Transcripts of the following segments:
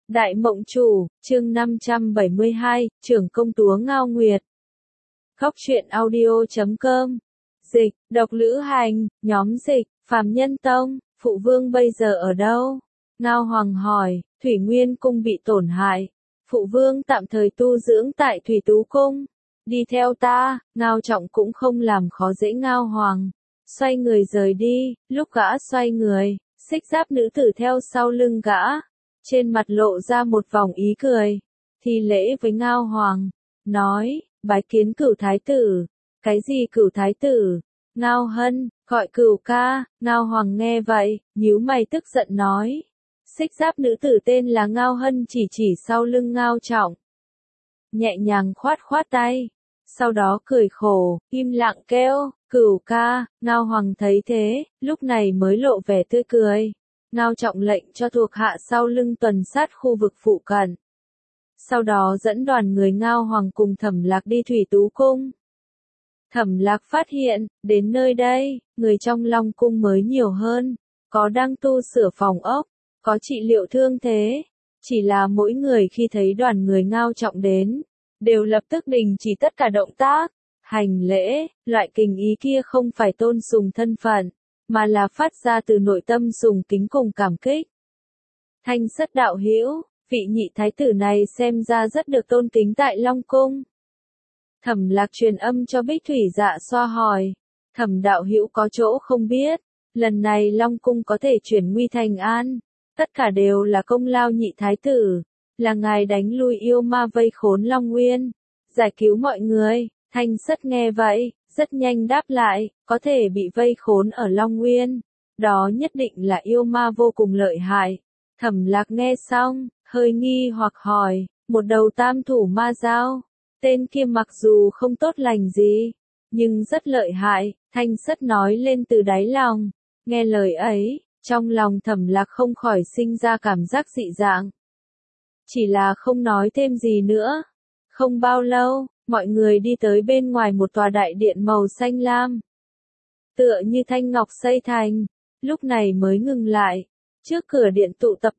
Đại Mộng Chủ, chương 572, trưởng công chúa Ngao Nguyệt. Góc truyện audio.com. Dịch, độc lữ hành, nhóm dịch, Phàm Nhân Tông, phụ vương bây giờ ở đâu? Ngao Hoàng hỏi, Thủy Nguyên Cung bị tổn hại. Phụ vương tạm thời tu dưỡng tại Thủy Tú Cung. Đi theo ta, Ngao Trọng cũng không làm khó dễ Ngao Hoàng. Xoay người rời đi, lúc gã xoay người, xích giáp nữ tử theo sau lưng gã. Trên mặt lộ ra một vòng ý cười, thi lễ với Ngao Hoàng, nói, bái kiến Cửu Thái tử. Cái gì Cửu Thái tử? Ngao Hân, gọi Cửu ca. Ngao Hoàng nghe vậy, nhíu mày tức giận nói. Xích giáp nữ tử tên là Ngao Hân chỉ sau lưng Ngao Trọng. Nhẹ nhàng khoát tay, sau đó cười khổ, im lặng kêu, Cửu ca. Ngao Hoàng thấy thế, lúc này mới lộ vẻ tươi cười. Ngao Trọng lệnh cho thuộc hạ sau lưng tuần sát khu vực phụ cận. Sau đó dẫn đoàn người Ngao Hoàng cùng Thẩm Lạc đi Thủy Tú Cung. Thẩm Lạc phát hiện, đến nơi đây, người trong Long Cung mới nhiều hơn, có đang tu sửa phòng ốc, có trị liệu thương thế. Chỉ là mỗi người khi thấy đoàn người Ngao Trọng đến, đều lập tức đình chỉ tất cả động tác, hành lễ. Loại kính ý kia không phải tôn sùng thân phận, mà là phát ra từ nội tâm sùng kính cùng cảm kích. Thanh Sất đạo hữu, vị nhị thái tử này xem ra rất được tôn kính tại Long Cung. Thẩm Lạc truyền âm cho Bích Thủy Dạ Xoa hỏi, Thẩm đạo hữu có chỗ không biết, lần này Long Cung có thể chuyển nguy thành an, tất cả đều là công lao nhị thái tử, là ngài đánh lui yêu ma vây khốn Long Nguyên, giải cứu mọi người. Thanh Sất nghe vậy, rất nhanh đáp lại, có thể bị vây khốn ở Long Nguyên, đó nhất định là yêu ma vô cùng lợi hại. Thẩm Lạc nghe xong, hơi nghi hoặc hỏi, một đầu tam thủ ma dao, tên kia mặc dù không tốt lành gì, nhưng rất lợi hại. Thanh Sất nói lên từ đáy lòng, nghe lời ấy, trong lòng Thẩm Lạc không khỏi sinh ra cảm giác dị dạng. Chỉ là không nói thêm gì nữa. Không bao lâu, mọi người đi tới bên ngoài một tòa đại điện màu xanh lam. Tựa như thanh ngọc xây thành, lúc này mới ngừng lại. Trước cửa điện tụ tập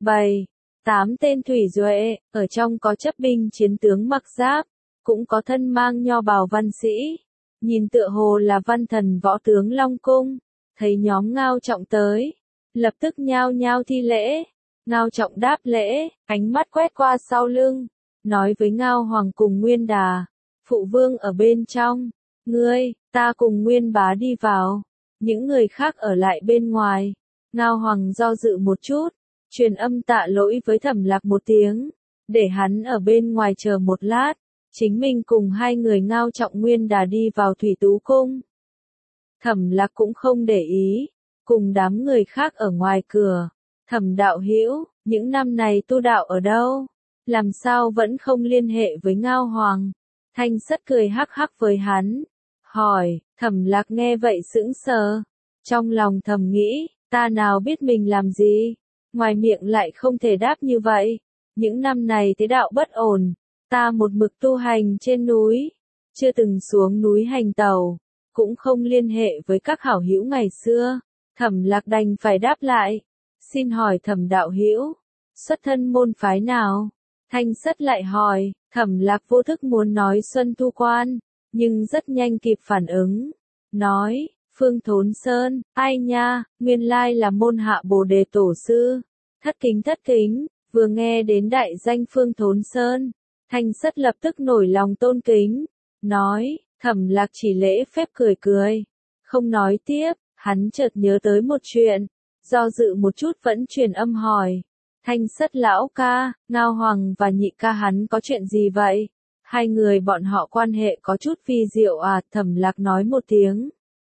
8 tên thủy duệ, ở trong có chấp binh chiến tướng mặc giáp, cũng có thân mang nho bào văn sĩ. Nhìn tựa hồ là văn thần võ tướng Long Cung, thấy nhóm Ngao Trọng tới, lập tức nhao nhao thi lễ. Ngao Trọng đáp lễ, ánh mắt quét qua sau lưng, nói với Ngao Hoàng cùng Nguyên Đà, phụ vương ở bên trong, ngươi, ta cùng Nguyên Bá đi vào, những người khác ở lại bên ngoài. Ngao Hoàng do dự một chút, truyền âm tạ lỗi với Thẩm Lạc một tiếng, để hắn ở bên ngoài chờ một lát, chính mình cùng hai người Ngao Trọng Nguyên Đà đi vào Thủy Tú Cung. Thẩm Lạc cũng không để ý, cùng đám người khác ở ngoài cửa. Thẩm đạo hữu, những năm này tu đạo ở đâu? Làm sao vẫn không liên hệ với Ngao Hoàng? Thanh Sất cười hắc hắc với hắn, hỏi. Thẩm Lạc nghe vậy sững sờ, trong lòng thầm nghĩ, ta nào biết mình làm gì, ngoài miệng lại không thể đáp như vậy. Những năm này thế đạo bất ổn, ta một mực tu hành trên núi, chưa từng xuống núi hành tàu, cũng không liên hệ với các hảo hữu ngày xưa. Thẩm Lạc đành phải đáp lại, xin hỏi Thẩm đạo hữu, xuất thân môn phái nào? Thanh Sất lại hỏi. Thẩm Lạc vô thức muốn nói Xuân Thu Quan, nhưng rất nhanh kịp phản ứng, nói, Phương Thốn Sơn. Ai nha, nguyên lai là môn hạ Bồ Đề Tổ sư. Thất kính, vừa nghe đến đại danh Phương Thốn Sơn, Thanh Sất lập tức nổi lòng tôn kính, nói. Thẩm Lạc chỉ lễ phép cười, không nói tiếp. Hắn chợt nhớ tới một chuyện, do dự một chút vẫn truyền âm hỏi. Thanh Sất lão ca, Ngao Hoàng và nhị ca hắn có chuyện gì vậy? Hai người bọn họ quan hệ có chút phi diệu à? Thẩm Lạc nói một tiếng.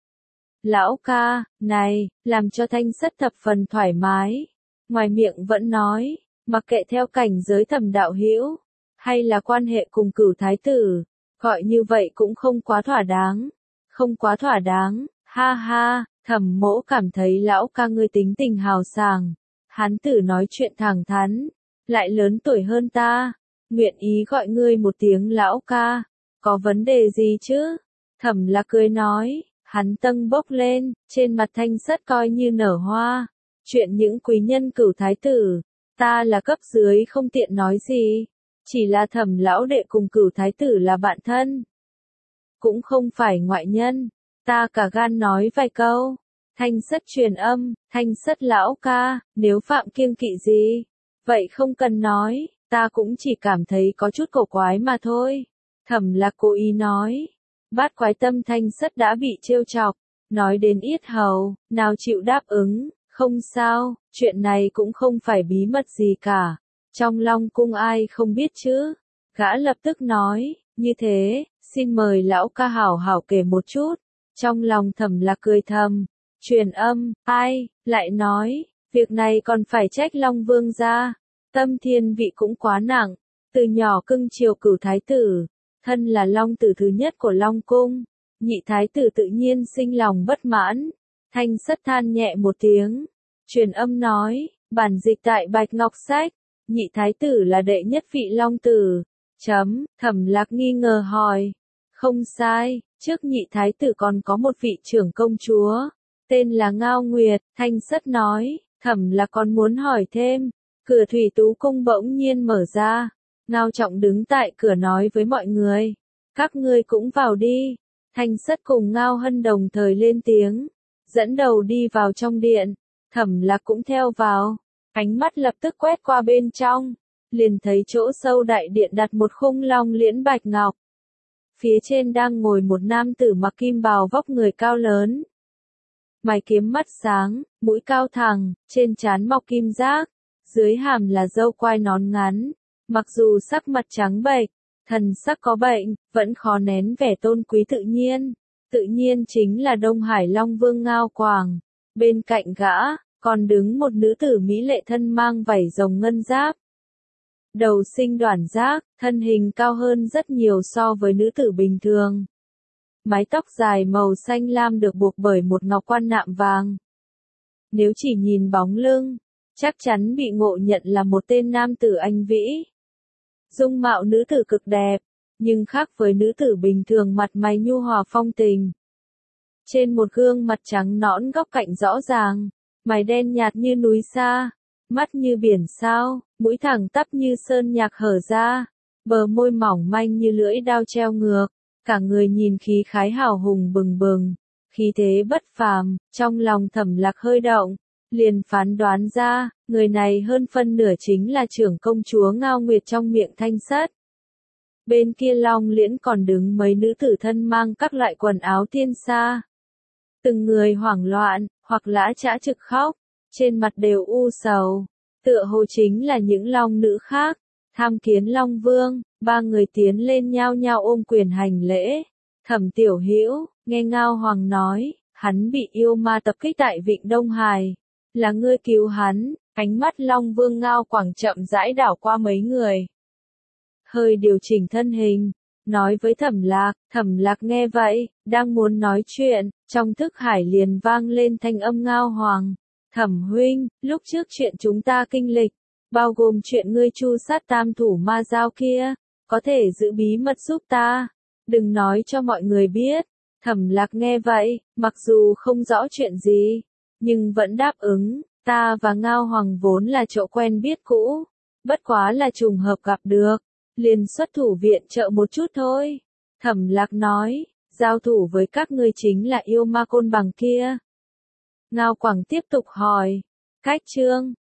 Lão ca, này, làm cho Thanh Sất thập phần thoải mái. Ngoài miệng vẫn nói, mặc kệ theo cảnh giới Thẩm đạo hữu, hay là quan hệ cùng Cửu Thái tử, gọi như vậy cũng không quá thỏa đáng. Không quá thỏa đáng, ha ha, Thẩm mỗ cảm thấy lão ca ngươi tính tình hào sảng. Hán tử nói chuyện thẳng thắn, lại lớn tuổi hơn ta, nguyện ý gọi ngươi một tiếng lão ca, có vấn đề gì chứ? Thẩm Lạc cười nói, hắn tâng bốc lên, trên mặt Thanh Sất coi như nở hoa, chuyện những quý nhân Cửu Thái tử, Ta là cấp dưới không tiện nói gì. Chỉ là Thẩm lão đệ cùng Cửu thái tử là bạn thân. Cũng không phải ngoại nhân. Ta cả gan nói vài câu. Thanh Sất truyền âm, Thanh Sất lão ca, nếu phạm kiêng kỵ gì, vậy không cần nói, ta cũng chỉ cảm thấy có chút cổ quái mà thôi. Thẩm Lạc cố ý nói. Bát quái tâm Thanh Sất đã bị trêu chọc, nói đến yết hầu, nào chịu đáp ứng, không sao, chuyện này cũng không phải bí mật gì cả. Trong Long cung ai không biết chứ? Gã lập tức nói, như thế, xin mời lão ca hảo hảo kể một chút. Trong lòng Thẩm Lạc cười thầm, truyền âm, ai, lại nói, việc này còn phải trách Long Vương gia. Tâm thiên vị cũng quá nặng, từ nhỏ cưng chiều Cửu thái tử, thân là Long tử thứ nhất của Long cung, nhị thái tử tự nhiên sinh lòng bất mãn. Thanh Sất than nhẹ một tiếng, truyền âm nói, bản dịch tại Bạch Ngọc Sách, nhị thái tử là đệ nhất vị Long tử. Thẩm Lạc nghi ngờ hỏi, không sai, trước nhị thái tử còn có một vị trưởng công chúa, tên là Ngao Nguyệt. Thanh Sất nói. Thẩm Lạc còn muốn hỏi thêm, cửa thủy tú cung bỗng nhiên mở ra, Ngao Trọng đứng tại cửa nói với mọi người, các ngươi cũng vào đi. Thanh Sất cùng Ngao Hân đồng thời lên tiếng, dẫn đầu đi vào trong điện. Thẩm Lạc cũng theo vào, ánh mắt lập tức quét qua bên trong, liền thấy chỗ sâu đại điện đặt một khung long liễn bạch ngọc. Phía trên đang ngồi một nam tử mặc kim bào vóc người cao lớn. Mày kiếm mắt sáng, mũi cao thẳng, trên trán mọc kim giác, dưới hàm là râu quai nón ngắn. Mặc dù sắc mặt trắng bệch, thần sắc có bệnh, vẫn khó nén vẻ tôn quý tự nhiên. Tự nhiên chính là Đông Hải Long Vương Ngao Quảng. Bên cạnh gã, còn đứng một nữ tử mỹ lệ thân mang vảy rồng ngân giáp. Đầu sinh đoản giác, thân hình cao hơn rất nhiều so với nữ tử bình thường. Mái tóc dài màu xanh lam được buộc bởi một ngọc quan nạm vàng. Nếu chỉ nhìn bóng lưng, chắc chắn bị ngộ nhận là một tên nam tử anh vĩ. Dung mạo nữ tử cực đẹp, nhưng khác với nữ tử bình thường mặt mày nhu hòa phong tình. Trên một gương mặt trắng nõn góc cạnh rõ ràng, mày đen nhạt như núi sa, mắt như biển sao, mũi thẳng tắp như sơn nhạc hở ra, bờ môi mỏng manh như lưỡi đao treo ngược, cả người nhìn khí khái hào hùng bừng bừng, khí thế bất phàm. Trong lòng Thẩm Lạc hơi động, liền phán đoán ra, người này hơn phân nửa chính là trưởng công chúa Ngao Nguyệt trong miệng Thanh Sất. Bên kia long liễn còn đứng mấy nữ tử thân mang các loại quần áo tiên sa. Từng người hoảng loạn, hoặc lã chã trực khóc, trên mặt đều u sầu, tựa hồ chính là những long nữ khác. Tham kiến Long Vương, ba người tiến lên nhao nhao ôm quyền hành lễ. Thẩm Tiểu Hữu, nghe Ngao Hoàng nói, hắn bị yêu ma tập kích tại Vịnh Đông Hải, là ngươi cứu hắn. Ánh mắt Long Vương Ngao Quảng chậm rãi đảo qua mấy người, hơi điều chỉnh thân hình, nói với Thẩm Lạc. Thẩm Lạc nghe vậy, đang muốn nói chuyện, trong thức hải liền vang lên thanh âm Ngao Hoàng. Thẩm huynh, lúc trước chuyện chúng ta kinh lịch, bao gồm chuyện ngươi tru sát tam thủ ma giao kia, có thể giữ bí mật giúp ta, đừng nói cho mọi người biết. Thẩm Lạc nghe vậy, mặc dù không rõ chuyện gì, nhưng vẫn đáp ứng. Ta và Ngao Hoàng vốn là chỗ quen biết cũ, bất quá là trùng hợp gặp được, liền xuất thủ viện trợ một chút thôi. Thẩm Lạc nói, giao thủ với các ngươi chính là yêu ma côn bằng kia. Ngao Quảng tiếp tục hỏi, cách chương